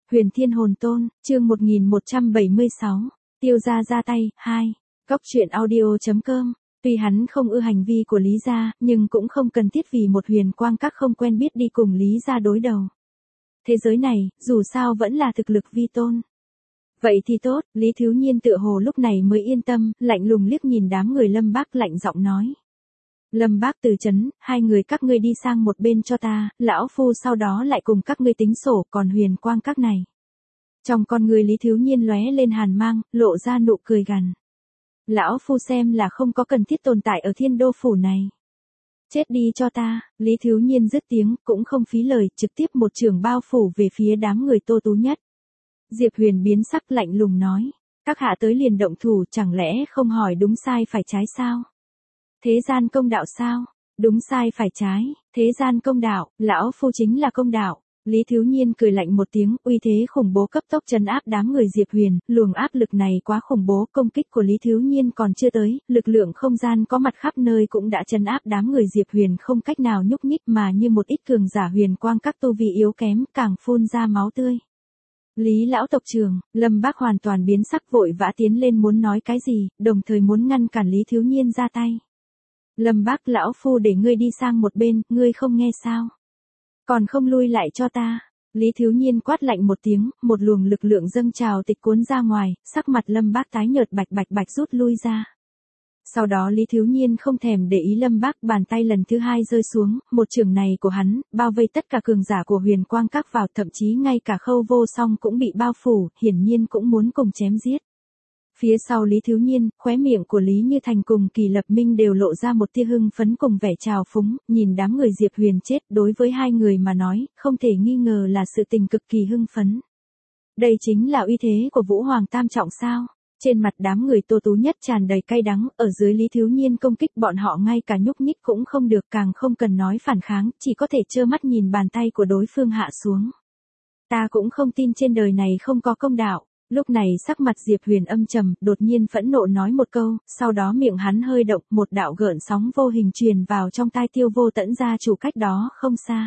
Huyền Thiên Hồn Tôn, chương 1176, Tiêu gia ra tay, 2, Góc truyện audio.com. Tuy hắn không ưa hành vi của Lý gia, nhưng cũng không cần thiết vì một huyền quang các không quen biết đi cùng Lý gia đối đầu. Thế giới này, dù sao vẫn là thực lực vi tôn. Vậy thì tốt, Lý Thiếu Nhiên tựa hồ lúc này mới yên tâm, lạnh lùng liếc nhìn đám người Lâm Bác lạnh giọng nói. Lâm Bác từ chấn, hai người các ngươi đi sang một bên cho ta, lão phu sau đó lại cùng các ngươi tính sổ, còn huyền quang các này. Trong con người Lý Thiếu Nhiên lóe lên hàn mang, lộ ra nụ cười gằn. Lão phu xem là không có cần thiết tồn tại ở Thiên Đô phủ này. Chết đi cho ta, Lý Thiếu Nhiên dứt tiếng, cũng không phí lời, trực tiếp một trường bao phủ về phía đám người Tô Tú Nhất. Diệp Huyền biến sắc lạnh lùng nói, các hạ tới liền động thủ, chẳng lẽ không hỏi đúng sai phải trái sao? Thế gian công đạo sao? Đúng sai phải trái, thế gian công đạo, lão phu chính là công đạo. Lý Thiếu Nhiên cười lạnh một tiếng, uy thế khủng bố cấp tốc trấn áp đám người Diệp Huyền, luồng áp lực này quá khủng bố, công kích của Lý Thiếu Nhiên còn chưa tới, lực lượng không gian có mặt khắp nơi cũng đã trấn áp đám người Diệp Huyền không cách nào nhúc nhích mà như một ít cường giả huyền quang các tu vi yếu kém, càng phun ra máu tươi. Lý lão tộc trưởng, Lâm Bác hoàn toàn biến sắc vội vã tiến lên muốn nói cái gì, đồng thời muốn ngăn cản Lý Thiếu Nhiên ra tay. Lâm Bác lão phu để ngươi đi sang một bên, ngươi không nghe sao? Còn không lui lại cho ta. Lý Thiếu Nhiên quát lạnh một tiếng, một luồng lực lượng dâng trào tịch cuốn ra ngoài, sắc mặt Lâm Bác tái nhợt bạch bạch rút lui ra. Sau đó Lý Thiếu Nhiên không thèm để ý Lâm Bác, bàn tay lần thứ hai rơi xuống, một chưởng này của hắn, bao vây tất cả cường giả của huyền quang các vào, thậm chí ngay cả Khâu Vô Song cũng bị bao phủ, hiển nhiên cũng muốn cùng chém giết. Phía sau Lý Thiếu Nhiên, khóe miệng của Lý Như Thành cùng Kỳ Lập Minh đều lộ ra một tia hưng phấn cùng vẻ trào phúng, nhìn đám người Diệp Huyền chết, đối với hai người mà nói, không thể nghi ngờ là sự tình cực kỳ hưng phấn. Đây chính là uy thế của Vũ Hoàng Tam Trọng sao? Trên mặt đám người Tô Tú Nhất tràn đầy cay đắng, ở dưới Lý Thiếu Nhiên công kích bọn họ ngay cả nhúc nhích cũng không được, càng không cần nói phản kháng, chỉ có thể trơ mắt nhìn bàn tay của đối phương hạ xuống. Ta cũng không tin trên đời này không có công đạo. Lúc này sắc mặt Diệp Huyền âm trầm, đột nhiên phẫn nộ nói một câu, sau đó miệng hắn hơi động, một đạo gợn sóng vô hình truyền vào trong tai Tiêu Vô Tẫn gia chủ cách đó không xa.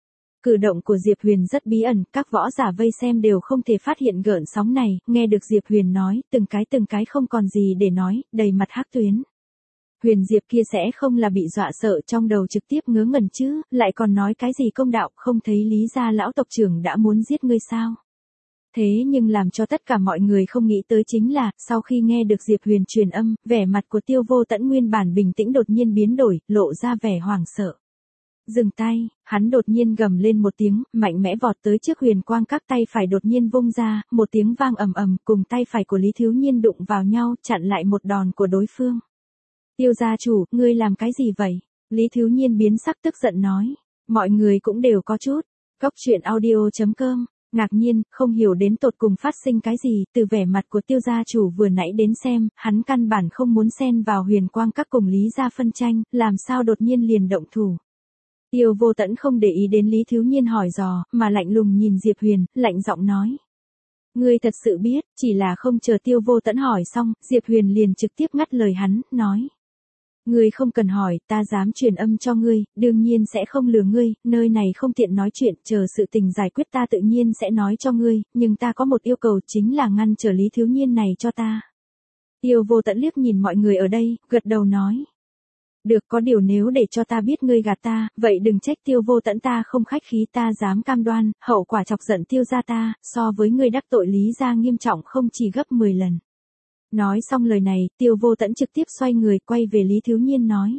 Cử động của Diệp Huyền rất bí ẩn, các võ giả vây xem đều không thể phát hiện gợn sóng này, nghe được Diệp Huyền nói, từng cái không còn gì để nói, đầy mặt hắc tuyến. Huyền Diệp kia sẽ không là bị dọa sợ trong đầu trực tiếp ngớ ngẩn chứ, lại còn nói cái gì công đạo, không thấy Lý gia lão tộc trưởng đã muốn giết ngươi sao? Thế nhưng làm cho tất cả mọi người không nghĩ tới chính là, sau khi nghe được Diệp Huyền truyền âm, vẻ mặt của Tiêu Vô Tẫn nguyên bản bình tĩnh đột nhiên biến đổi, lộ ra vẻ hoảng sợ. Dừng tay, hắn đột nhiên gầm lên một tiếng, mạnh mẽ vọt tới trước huyền quang các, tay phải đột nhiên vung ra, một tiếng vang ầm ầm, cùng tay phải của Lý Thiếu Nhiên đụng vào nhau, chặn lại một đòn của đối phương. Tiêu gia chủ, ngươi làm cái gì vậy? Lý Thiếu Nhiên biến sắc tức giận nói. Mọi người cũng đều có chút. Góc truyện audio.com. Ngạc nhiên, không hiểu đến tột cùng phát sinh cái gì, từ vẻ mặt của Tiêu gia chủ vừa nãy đến xem, hắn căn bản không muốn xen vào huyền quang các cùng Lý gia phân tranh, làm sao đột nhiên liền động thủ. Tiêu Vô Tẫn không để ý đến Lý Thiếu Nhiên hỏi dò, mà lạnh lùng nhìn Diệp Huyền, lạnh giọng nói. Ngươi thật sự biết, chỉ là không chờ Tiêu Vô Tẫn hỏi xong, Diệp Huyền liền trực tiếp ngắt lời hắn, nói. Ngươi không cần hỏi, ta dám truyền âm cho ngươi, đương nhiên sẽ không lừa ngươi, nơi này không tiện nói chuyện, chờ sự tình giải quyết ta tự nhiên sẽ nói cho ngươi, nhưng ta có một yêu cầu chính là ngăn trở Lý Thiếu Nhiên này cho ta. Tiêu Vô Tẫn liếc nhìn mọi người ở đây, gật đầu nói. Được, có điều nếu để cho ta biết ngươi gạt ta, vậy đừng trách Tiêu Vô Tẫn ta không khách khí, ta dám cam đoan, hậu quả chọc giận Tiêu gia ta, so với ngươi đắc tội Lý gia nghiêm trọng không chỉ gấp 10 lần. Nói xong lời này, Tiêu Vô Tẫn trực tiếp xoay người quay về Lý Thiếu Nhiên nói.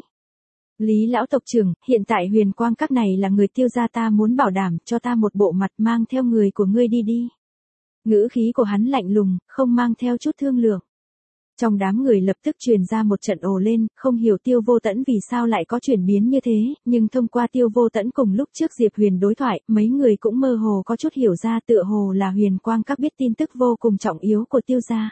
Lý lão tộc trưởng, hiện tại huyền quang các này là người Tiêu gia ta muốn bảo đảm cho ta một bộ mặt, mang theo người của ngươi đi đi. Ngữ khí của hắn lạnh lùng, không mang theo chút thương lượng. Trong đám người lập tức truyền ra một trận ồ lên, không hiểu Tiêu Vô Tẫn vì sao lại có chuyển biến như thế, nhưng thông qua Tiêu Vô Tẫn cùng lúc trước Diệp Huyền đối thoại, mấy người cũng mơ hồ có chút hiểu ra, tựa hồ là huyền quang các biết tin tức vô cùng trọng yếu của Tiêu gia.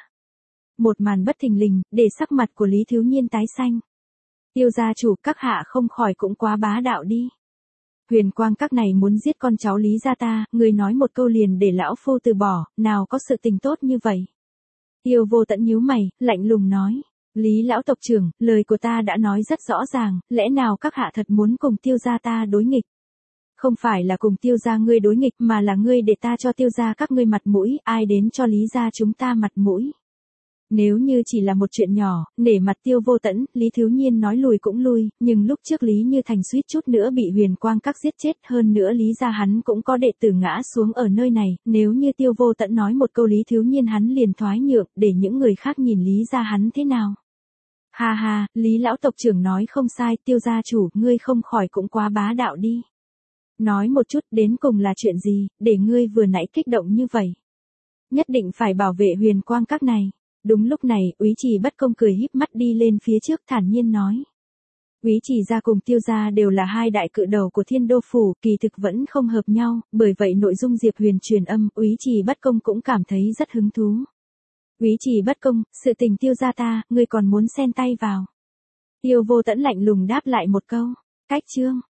Một màn bất thình lình, để sắc mặt của Lý Thiếu Nhiên tái xanh. Tiêu gia chủ, các hạ không khỏi cũng quá bá đạo đi. Huyền quang các này muốn giết con cháu Lý gia ta, người nói một câu liền để lão phu từ bỏ, nào có sự tình tốt như vậy. Tiêu Vô Tẫn nhíu mày, lạnh lùng nói. Lý lão tộc trưởng, lời của ta đã nói rất rõ ràng, lẽ nào các hạ thật muốn cùng Tiêu gia ta đối nghịch? Không phải là cùng Tiêu gia ngươi đối nghịch mà là ngươi để ta cho Tiêu gia các ngươi mặt mũi, ai đến cho Lý gia chúng ta mặt mũi. Nếu như chỉ là một chuyện nhỏ, nể mặt Tiêu Vô Tẫn, Lý Thiếu Nhiên nói lùi cũng lui, nhưng lúc trước Lý Như Thành suýt chút nữa bị Huyền Quang Các giết chết, hơn nữa Lý gia hắn cũng có đệ tử ngã xuống ở nơi này, nếu như Tiêu Vô Tẫn nói một câu Lý Thiếu Nhiên hắn liền thoái nhượng, để những người khác nhìn Lý gia hắn thế nào. Ha ha, Lý lão tộc trưởng nói không sai, Tiêu gia chủ, ngươi không khỏi cũng quá bá đạo đi. Nói một chút đến cùng là chuyện gì, để ngươi vừa nãy kích động như vậy. Nhất định phải bảo vệ Huyền Quang Các này. Đúng lúc này, Úy Trì Bất Công cười híp mắt đi lên phía trước thản nhiên nói. Úy Trì gia cùng Tiêu gia đều là hai đại cự đầu của Thiên Đô phủ, kỳ thực vẫn không hợp nhau, bởi vậy nội dung Diệp Huyền truyền âm, Úy Trì Bất Công cũng cảm thấy rất hứng thú. Úy Trì Bất Công, sự tình Tiêu gia ta, ngươi còn muốn xen tay vào. Tiêu Vô Tẫn lạnh lùng đáp lại một câu. Cách chương